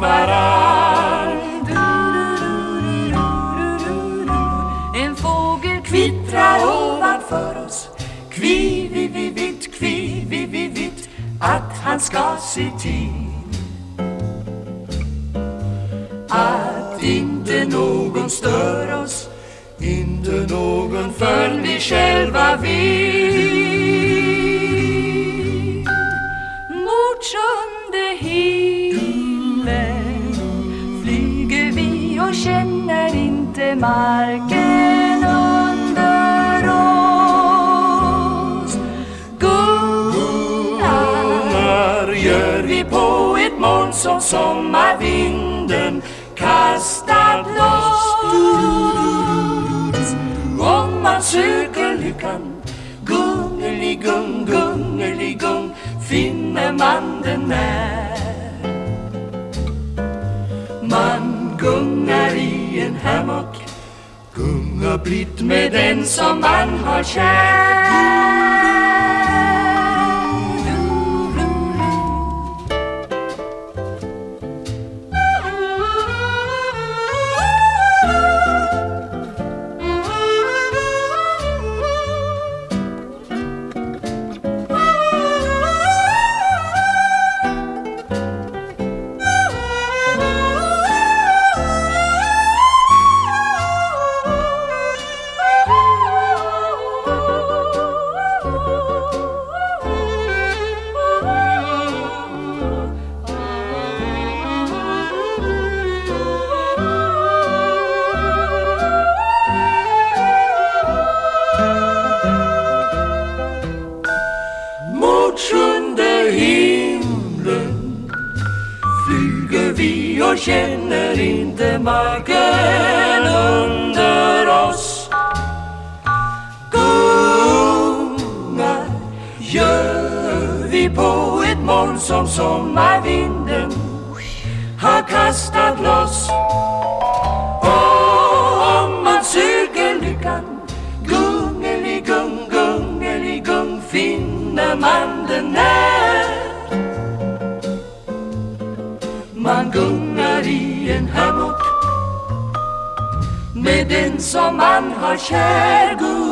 varann. En fågel kvittrar ovanför oss, kvi-vi-vi-vitt, kvi-vi-vi-vitt, att han ska se till att inte någon stör oss, inte någon förrän vi själva vill. Mot sjunde himlen flyger vi och känner inte marken under oss. Gungar gör vi på ett moln som sommarvinden kastat loss. Om man söker lyckan, gungeligung, gungeligung, finner man den när man gungar i en hammock, gungar blitt med den som man har kär. Mot sjunde himlen flyger vi och känner inte marken under oss. Gungar gör vi på ett moln som sommarvinden har kastat loss. Och om man söker lyckan, gungeligung, gungeligung, finner man den när man gungar i en hammock med den som man har kär.